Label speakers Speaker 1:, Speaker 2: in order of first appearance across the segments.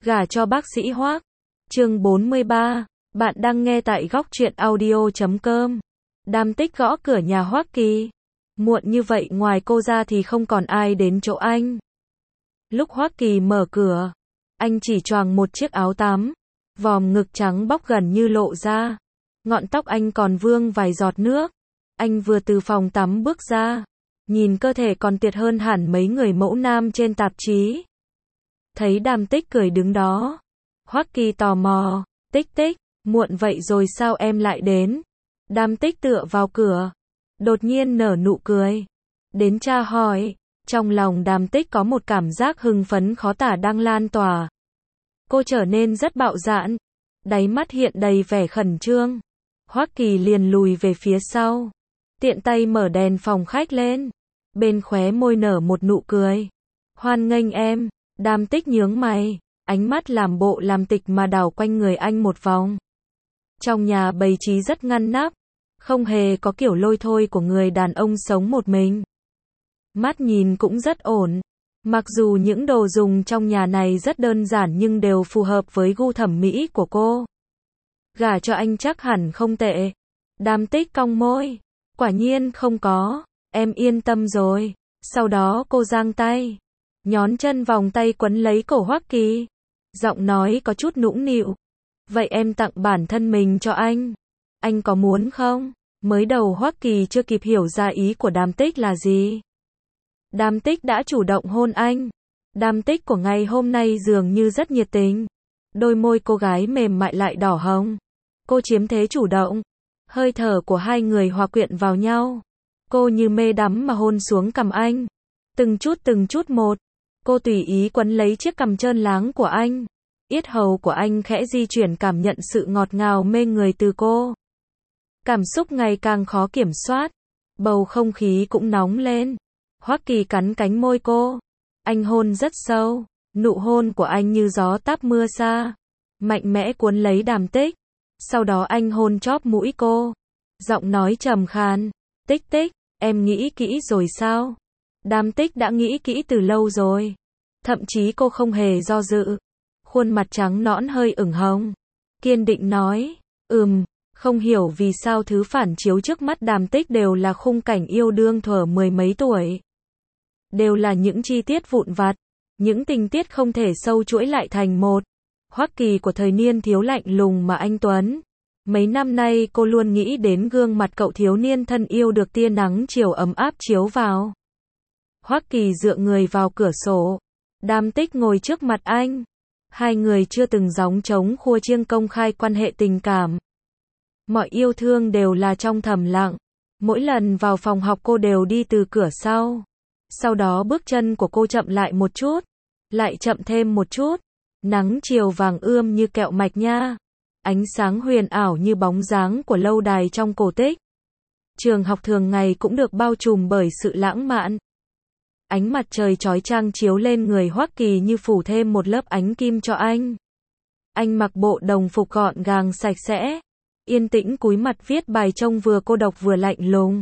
Speaker 1: Gả cho bác sĩ Hoắc. Chương 43. Bạn đang nghe tại góc truyện audio.com. Đàm Tích gõ cửa nhà Hoắc Kỳ. Muộn như vậy ngoài cô ra thì không còn ai đến chỗ anh. Lúc Hoắc Kỳ mở cửa, anh chỉ choàng một chiếc áo tắm, vòm ngực trắng bóc gần như lộ ra. Ngọn tóc anh còn vương vài giọt nước. Anh vừa từ phòng tắm bước ra, nhìn cơ thể còn tuyệt hơn hẳn mấy người mẫu nam trên tạp chí. Thấy Đàm Tích cười đứng đó, Hoắc Kỳ tò mò, Tích Tích, muộn vậy rồi sao em lại đến? Đàm Tích tựa vào cửa, đột nhiên nở nụ cười. Đến tra hỏi, trong lòng Đàm Tích có một cảm giác hưng phấn khó tả đang lan tỏa. Cô trở nên rất bạo dạn, đáy mắt hiện đầy vẻ khẩn trương. Hoắc Kỳ liền lùi về phía sau, tiện tay mở đèn phòng khách lên, bên khóe môi nở một nụ cười. Hoan nghênh em. Đàm Tích nhướng mày, ánh mắt làm bộ làm tịch mà đảo quanh người anh một vòng. Trong nhà bày trí rất ngăn nắp, không hề có kiểu lôi thôi của người đàn ông sống một mình. Mắt nhìn cũng rất ổn, mặc dù những đồ dùng trong nhà này rất đơn giản nhưng đều phù hợp với gu thẩm mỹ của cô. Gả cho anh chắc hẳn không tệ. Đàm Tích cong môi, quả nhiên không có, em yên tâm rồi. Sau đó cô giang tay, nhón chân vòng tay quấn lấy cổ Hoắc Kỳ, giọng nói có chút nũng nịu. Vậy em tặng bản thân mình cho anh có muốn không? Mới đầu Hoắc Kỳ chưa kịp hiểu ra ý của Đàm Tích là gì. Đàm Tích đã chủ động hôn anh. Đàm Tích của ngày hôm nay dường như rất nhiệt tình. Đôi môi cô gái mềm mại lại đỏ hồng. Cô chiếm thế chủ động. Hơi thở của hai người hòa quyện vào nhau. Cô như mê đắm mà hôn xuống cằm anh. Từng chút một. Cô tùy ý quấn lấy chiếc cằm trơn láng của anh. Yết hầu của anh khẽ di chuyển cảm nhận sự ngọt ngào mê người từ cô. Cảm xúc ngày càng khó kiểm soát. Bầu không khí cũng nóng lên. Hoắc Kỳ cắn cánh môi cô. Anh hôn rất sâu. Nụ hôn của anh như gió táp mưa xa, mạnh mẽ cuốn lấy Đàm Tích. Sau đó anh hôn chóp mũi cô. Giọng nói trầm khàn. Tích Tích, em nghĩ kỹ rồi sao? Đàm Tích đã nghĩ kỹ từ lâu rồi. Thậm chí cô không hề do dự. Khuôn mặt trắng nõn hơi ửng hồng. Kiên định nói. Không hiểu vì sao thứ phản chiếu trước mắt Đàm Tích đều là khung cảnh yêu đương thuở mười mấy tuổi. Đều là những chi tiết vụn vặt. Những tình tiết không thể sâu chuỗi lại thành một. Hoắc Kỳ của thời niên thiếu lạnh lùng mà anh tuấn. Mấy năm nay cô luôn nghĩ đến gương mặt cậu thiếu niên thân yêu được tia nắng chiều ấm áp chiếu vào. Hoắc Kỳ dựa người vào cửa sổ. Đàm Tích ngồi trước mặt anh. Hai người chưa từng gióng trống khua chiêng công khai quan hệ tình cảm. Mọi yêu thương đều là trong thầm lặng. Mỗi lần vào phòng học cô đều đi từ cửa sau. Sau đó bước chân của cô chậm lại một chút. Lại chậm thêm một chút. Nắng chiều vàng ươm như kẹo mạch nha. Ánh sáng huyền ảo như bóng dáng của lâu đài trong cổ tích. Trường học thường ngày cũng được bao trùm bởi sự lãng mạn. Ánh mặt trời chói chang chiếu lên người Hoắc Kỳ như phủ thêm một lớp ánh kim cho anh. Anh mặc bộ đồng phục gọn gàng sạch sẽ, yên tĩnh cúi mặt viết bài trông vừa cô độc vừa lạnh lùng.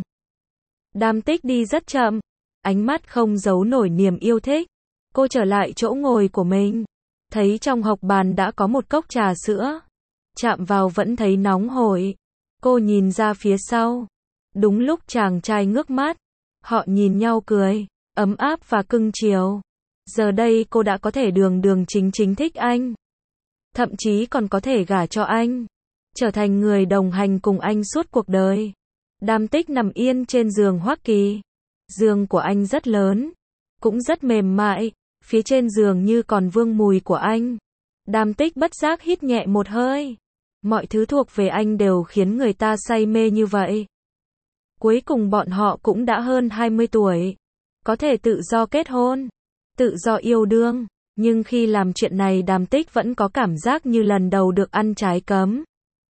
Speaker 1: Đàm Tích đi rất chậm, ánh mắt không giấu nổi niềm yêu thích. Cô trở lại chỗ ngồi của mình, thấy trong hộc bàn đã có một cốc trà sữa. Chạm vào vẫn thấy nóng hổi. Cô nhìn ra phía sau. Đúng lúc chàng trai ngước mắt, họ nhìn nhau cười, ấm áp và cưng chiều. Giờ đây cô đã có thể đường đường chính chính thích anh. Thậm chí còn có thể gả cho anh. Trở thành người đồng hành cùng anh suốt cuộc đời. Đàm Tích nằm yên trên giường Hoắc Kỳ. Giường của anh rất lớn, cũng rất mềm mại. Phía trên giường như còn vương mùi của anh. Đàm Tích bất giác hít nhẹ một hơi. Mọi thứ thuộc về anh đều khiến người ta say mê như vậy. Cuối cùng bọn họ cũng đã hơn 20 tuổi. Có thể tự do kết hôn, tự do yêu đương. Nhưng khi làm chuyện này Đàm Tích vẫn có cảm giác như lần đầu được ăn trái cấm.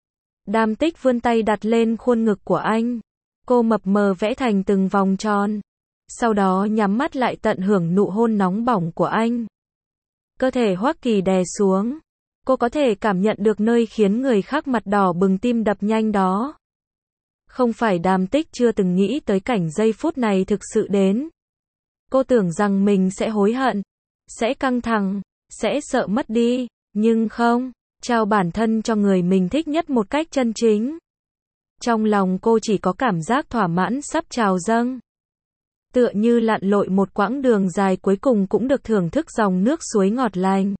Speaker 1: Đàm Tích vươn tay đặt lên khuôn ngực của anh. Cô mập mờ vẽ thành từng vòng tròn. Sau đó nhắm mắt lại tận hưởng nụ hôn nóng bỏng của anh. Cơ thể Hoắc Kỳ đè xuống. Cô có thể cảm nhận được nơi khiến người khác mặt đỏ bừng tim đập nhanh đó. Không phải Đàm Tích chưa từng nghĩ tới cảnh giây phút này thực sự đến. Cô tưởng rằng mình sẽ hối hận, sẽ căng thẳng, sẽ sợ mất đi. Nhưng không, trao bản thân cho người mình thích nhất một cách chân chính. Trong lòng cô chỉ có cảm giác thỏa mãn sắp trào dâng. Tựa như lặn lội một quãng đường dài cuối cùng cũng được thưởng thức dòng nước suối ngọt lành.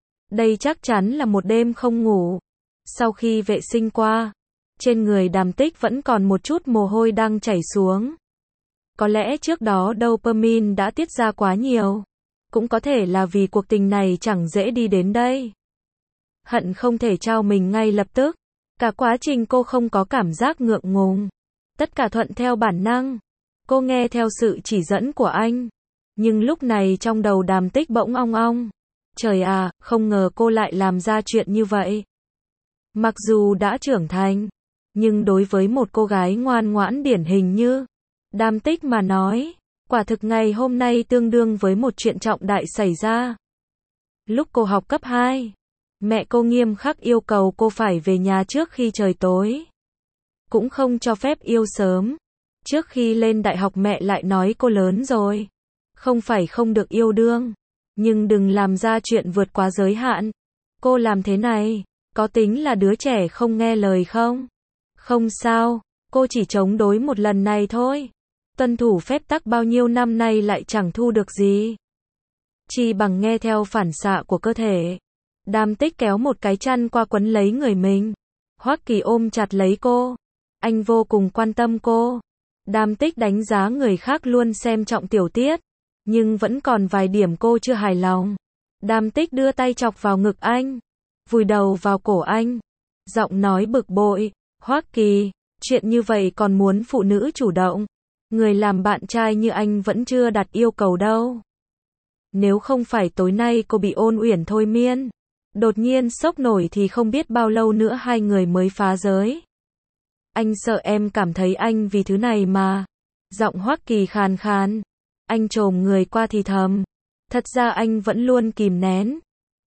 Speaker 1: Đây chắc chắn là một đêm không ngủ. Sau khi vệ sinh qua, trên người Đàm Tích vẫn còn một chút mồ hôi đang chảy xuống. Có lẽ trước đó dopamine đã tiết ra quá nhiều. Cũng có thể là vì cuộc tình này chẳng dễ đi đến đây. Hận không thể trao mình ngay lập tức. Cả quá trình cô không có cảm giác ngượng ngùng. Tất cả thuận theo bản năng. Cô nghe theo sự chỉ dẫn của anh. Nhưng lúc này trong đầu Đàm Tích bỗng ong ong. Trời à, không ngờ cô lại làm ra chuyện như vậy. Mặc dù đã trưởng thành, nhưng đối với một cô gái ngoan ngoãn điển hình như Đàm Tích mà nói, quả thực ngày hôm nay tương đương với một chuyện trọng đại xảy ra. Lúc cô học cấp 2, mẹ cô nghiêm khắc yêu cầu cô phải về nhà trước khi trời tối. Cũng không cho phép yêu sớm. Trước khi lên đại học mẹ lại nói cô lớn rồi. Không phải không được yêu đương, nhưng đừng làm ra chuyện vượt quá giới hạn. Cô làm thế này, có tính là đứa trẻ không nghe lời không? Không sao, cô chỉ chống đối một lần này thôi. Tuân thủ phép tắc bao nhiêu năm nay lại chẳng thu được gì. Chỉ bằng nghe theo phản xạ của cơ thể. Đàm Tích kéo một cái chăn qua quấn lấy người mình. Hoắc Kỳ ôm chặt lấy cô. Anh vô cùng quan tâm cô. Đàm Tích đánh giá người khác luôn xem trọng tiểu tiết. Nhưng vẫn còn vài điểm cô chưa hài lòng. Đàm Tích đưa tay chọc vào ngực anh. Vùi đầu vào cổ anh. Giọng nói bực bội. Hoắc Kỳ, chuyện như vậy còn muốn phụ nữ chủ động. Người làm bạn trai như anh vẫn chưa đặt yêu cầu đâu. Nếu không phải tối nay cô bị Ôn Uyển thôi miên, đột nhiên sốc nổi thì không biết bao lâu nữa hai người mới phá giới. Anh sợ em cảm thấy anh vì thứ này mà. Giọng Hoắc Kỳ khàn khàn. Anh chồm người qua thì thầm. Thật ra anh vẫn luôn kìm nén.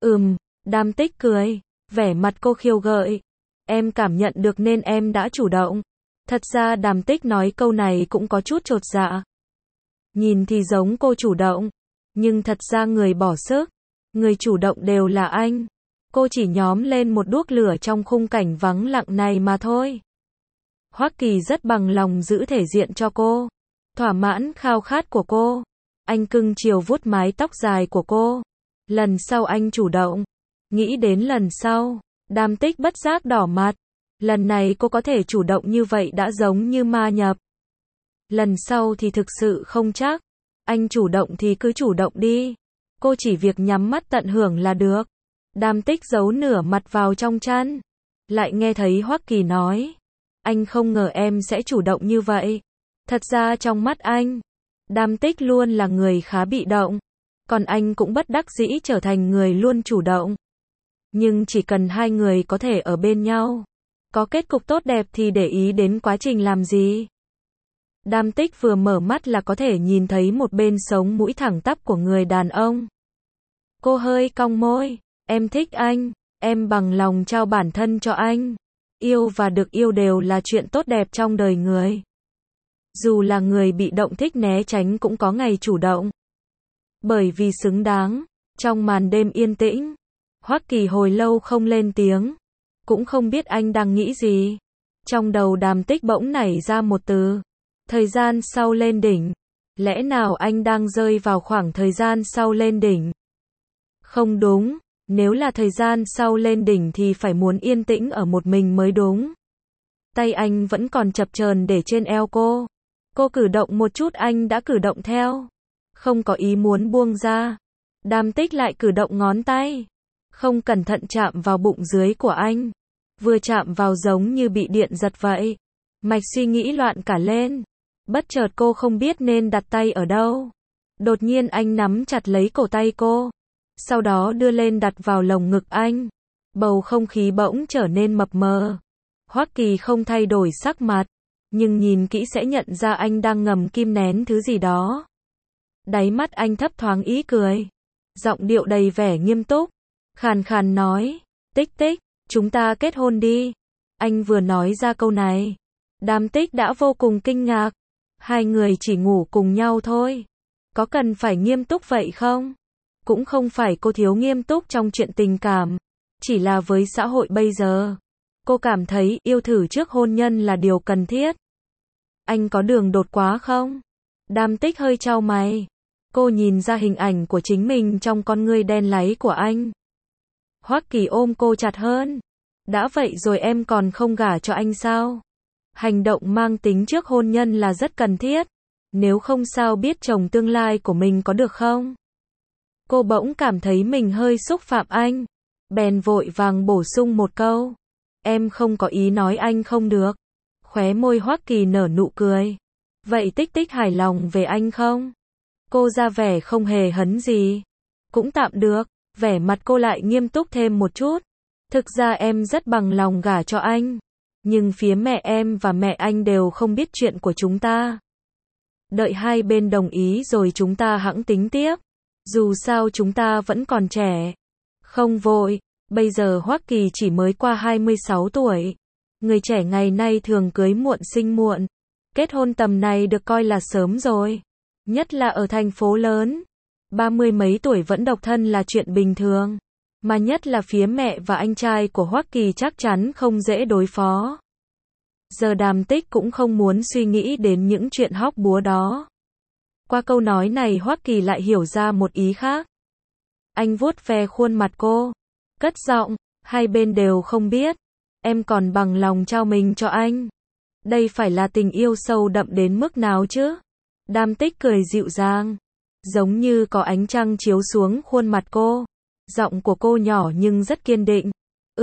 Speaker 1: Đàm Tích cười. Vẻ mặt cô khiêu gợi. Em cảm nhận được nên em đã chủ động. Thật ra Đàm Tích nói câu này cũng có chút chột dạ. Nhìn thì giống cô chủ động. Nhưng thật ra người bỏ sức. Người chủ động đều là anh. Cô chỉ nhóm lên một đuốc lửa trong khung cảnh vắng lặng này mà thôi. Hoắc Kỳ rất bằng lòng giữ thể diện cho cô. Thỏa mãn khao khát của cô. Anh cưng chiều vuốt mái tóc dài của cô. Lần sau anh chủ động. Nghĩ đến lần sau, Đàm Tích bất giác đỏ mặt. Lần này cô có thể chủ động như vậy đã giống như ma nhập. Lần sau thì thực sự không chắc. Anh chủ động thì cứ chủ động đi. Cô chỉ việc nhắm mắt tận hưởng là được. Đàm Tích giấu nửa mặt vào trong chăn. Lại nghe thấy Hoắc Kỳ nói. Anh không ngờ em sẽ chủ động như vậy. Thật ra trong mắt anh, Đàm Tích luôn là người khá bị động. Còn anh cũng bất đắc dĩ trở thành người luôn chủ động. Nhưng chỉ cần hai người có thể ở bên nhau, có kết cục tốt đẹp thì để ý đến quá trình làm gì. Đàm Tích vừa mở mắt là có thể nhìn thấy một bên sống mũi thẳng tắp của người đàn ông. Cô hơi cong môi. Em thích anh. Em bằng lòng trao bản thân cho anh. Yêu và được yêu đều là chuyện tốt đẹp trong đời người. Dù là người bị động thích né tránh cũng có ngày chủ động. Bởi vì xứng đáng. Trong màn đêm yên tĩnh, Hoắc Kỳ hồi lâu không lên tiếng. Cũng không biết anh đang nghĩ gì. Trong đầu Đàm Tích bỗng nảy ra một từ. Thời gian sau lên đỉnh. Lẽ nào anh đang rơi vào khoảng thời gian sau lên đỉnh? Không đúng. Nếu là thời gian sau lên đỉnh thì phải muốn yên tĩnh ở một mình mới đúng. Tay anh vẫn còn chập chờn để trên eo cô. Cô cử động một chút anh đã cử động theo. Không có ý muốn buông ra. Đàm Tích lại cử động ngón tay. Không cẩn thận chạm vào bụng dưới của anh. Vừa chạm vào giống như bị điện giật vậy. Mạch suy nghĩ loạn cả lên. Bất chợt cô không biết nên đặt tay ở đâu. Đột nhiên anh nắm chặt lấy cổ tay cô. Sau đó đưa lên đặt vào lồng ngực anh. Bầu không khí bỗng trở nên mập mờ. Hoắc Kỳ không thay đổi sắc mặt. Nhưng nhìn kỹ sẽ nhận ra anh đang ngầm kim nén thứ gì đó. Đáy mắt anh thấp thoáng ý cười. Giọng điệu đầy vẻ nghiêm túc. Khàn khàn nói. Tích Tích, chúng ta kết hôn đi. Anh vừa nói ra câu này. Đàm Tích đã vô cùng kinh ngạc. Hai người chỉ ngủ cùng nhau thôi. Có cần phải nghiêm túc vậy không? Cũng không phải cô thiếu nghiêm túc trong chuyện tình cảm. Chỉ là với xã hội bây giờ, cô cảm thấy yêu thử trước hôn nhân là điều cần thiết. Anh có đường đột quá không? Đam Tích hơi chau mày. Cô nhìn ra hình ảnh của chính mình trong con ngươi đen láy của anh. Hoắc Kỳ ôm cô chặt hơn. Đã vậy rồi em còn không gả cho anh sao? Hành động mang tính trước hôn nhân là rất cần thiết. Nếu không sao biết chồng tương lai của mình có được không? Cô bỗng cảm thấy mình hơi xúc phạm anh. Bèn vội vàng bổ sung một câu. Em không có ý nói anh không được. Khóe môi Hoắc Kỳ nở nụ cười. Vậy Tích Tích hài lòng về anh không? Cô ra vẻ không hề hấn gì. Cũng tạm được. Vẻ mặt cô lại nghiêm túc thêm một chút. Thực ra em rất bằng lòng gả cho anh. Nhưng phía mẹ em và mẹ anh đều không biết chuyện của chúng ta. Đợi hai bên đồng ý rồi chúng ta hẵng tính tiếp. Dù sao chúng ta vẫn còn trẻ. Không vội. Bây giờ Hoắc Kỳ chỉ mới qua 26 tuổi. Người trẻ ngày nay thường cưới muộn sinh muộn. Kết hôn tầm này được coi là sớm rồi. Nhất là ở thành phố lớn. 30 mấy tuổi vẫn độc thân là chuyện bình thường. Mà nhất là phía mẹ và anh trai của Hoắc Kỳ chắc chắn không dễ đối phó. Giờ Đàm Tích cũng không muốn suy nghĩ đến những chuyện hóc búa đó. Qua câu nói này Hoắc Kỳ lại hiểu ra một ý khác. Anh vuốt ve khuôn mặt cô. Cất giọng, hai bên đều không biết. Em còn bằng lòng trao mình cho anh. Đây phải là tình yêu sâu đậm đến mức nào chứ? Đàm Tích cười dịu dàng. Giống như có ánh trăng chiếu xuống khuôn mặt cô. Giọng của cô nhỏ nhưng rất kiên định.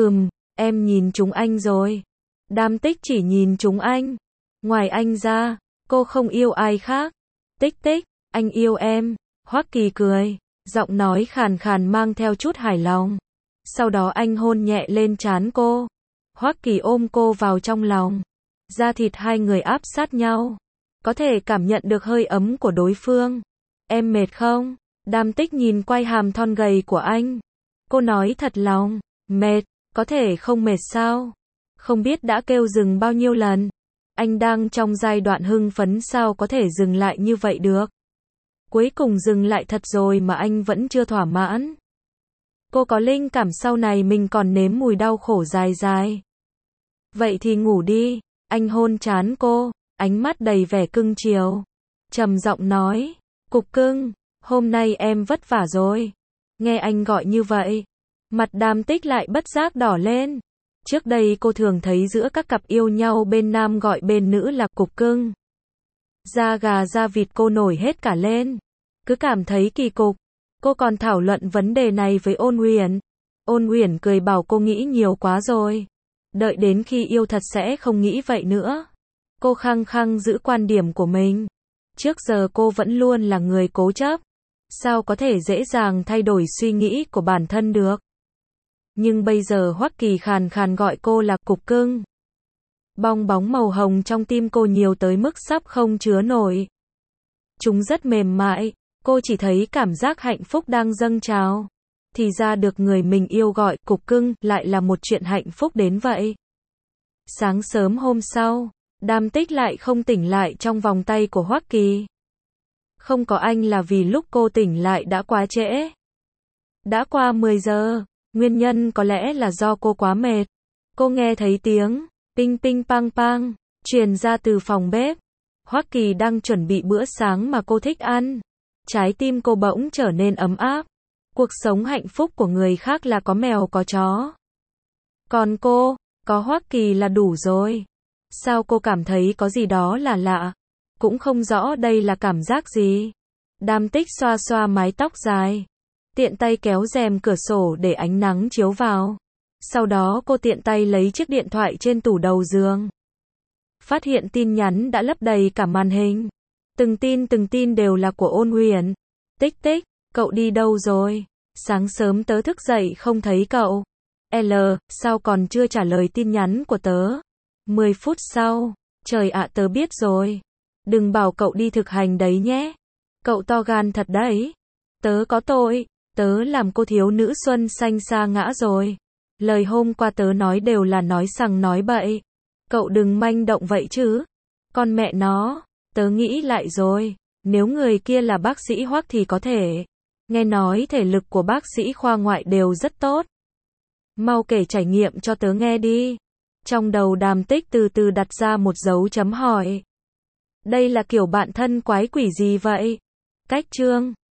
Speaker 1: Em nhìn chúng anh rồi. Đàm Tích chỉ nhìn chúng anh. Ngoài anh ra, cô không yêu ai khác. Tích Tích, anh yêu em. Hoắc Kỳ cười. Giọng nói khàn khàn mang theo chút hài lòng. Sau đó anh hôn nhẹ lên trán cô. Hoắc Kỳ ôm cô vào trong lòng. Da thịt hai người áp sát nhau. Có thể cảm nhận được hơi ấm của đối phương. Em mệt không? Đàm Tích nhìn quai hàm thon gầy của anh. Cô nói thật lòng. Mệt, có thể không mệt sao? Không biết đã kêu dừng bao nhiêu lần. Anh đang trong giai đoạn hưng phấn sao có thể dừng lại như vậy được. Cuối cùng dừng lại thật rồi mà anh vẫn chưa thỏa mãn. Cô có linh cảm sau này mình còn nếm mùi đau khổ dài dài. Vậy thì ngủ đi. Anh hôn trán cô, ánh mắt đầy vẻ cưng chiều. Trầm giọng nói, Cục cưng, hôm nay em vất vả rồi. Nghe anh gọi như vậy, mặt Đàm Tích lại bất giác đỏ lên. Trước đây cô thường thấy giữa các cặp yêu nhau bên nam gọi bên nữ là cục cưng. Da gà da vịt cô nổi hết cả lên. Cứ cảm thấy kỳ cục. Cô còn thảo luận vấn đề này với Ôn Huyền. Ôn Huyền cười bảo cô nghĩ nhiều quá rồi. Đợi đến khi yêu thật sẽ không nghĩ vậy nữa. Cô khăng khăng giữ quan điểm của mình. Trước giờ cô vẫn luôn là người cố chấp. Sao có thể dễ dàng thay đổi suy nghĩ của bản thân được. Nhưng bây giờ Hoắc Kỳ khàn khàn gọi cô là cục cưng. Bong bóng màu hồng trong tim cô nhiều tới mức sắp không chứa nổi. Chúng rất mềm mại. Cô chỉ thấy cảm giác hạnh phúc đang dâng trào. Thì ra được người mình yêu gọi cục cưng lại là một chuyện hạnh phúc đến vậy. Sáng sớm hôm sau, Đàm Tích lại không tỉnh lại trong vòng tay của Hoắc Kỳ. Không có anh là vì lúc cô tỉnh lại đã quá trễ. Đã qua 10 giờ, nguyên nhân có lẽ là do cô quá mệt. Cô nghe thấy tiếng ping ping pang pang truyền ra từ phòng bếp. Hoắc Kỳ đang chuẩn bị bữa sáng mà cô thích ăn. Trái tim cô bỗng trở nên ấm áp. Cuộc sống hạnh phúc của người khác là có mèo có chó. Còn cô, có Hoắc Kỳ là đủ rồi. Sao cô cảm thấy có gì đó là lạ? Cũng không rõ đây là cảm giác gì. Đàm Tích xoa xoa mái tóc dài. Tiện tay kéo rèm cửa sổ để ánh nắng chiếu vào. Sau đó cô tiện tay lấy chiếc điện thoại trên tủ đầu giường. Phát hiện tin nhắn đã lấp đầy cả màn hình. Từng tin đều là của Ôn Huyền. Tích Tích, cậu đi đâu rồi? Sáng sớm tớ thức dậy không thấy cậu. Sao còn chưa trả lời tin nhắn của tớ? 10 phút sau. Trời ạ, tớ biết rồi. Đừng bảo cậu đi thực hành đấy nhé. Cậu to gan thật đấy. Tớ có tội. Tớ làm cô thiếu nữ xuân xanh sa ngã rồi. Lời hôm qua tớ nói đều là nói sằng nói bậy. Cậu đừng manh động vậy chứ. Con mẹ nó. Tớ nghĩ lại rồi. Nếu người kia là bác sĩ Hoắc thì có thể. Nghe nói thể lực của bác sĩ khoa ngoại đều rất tốt. Mau kể trải nghiệm cho tớ nghe đi. Trong đầu Đàm Tích từ từ đặt ra một dấu chấm hỏi. Đây là kiểu bạn thân quái quỷ gì vậy? Cách chương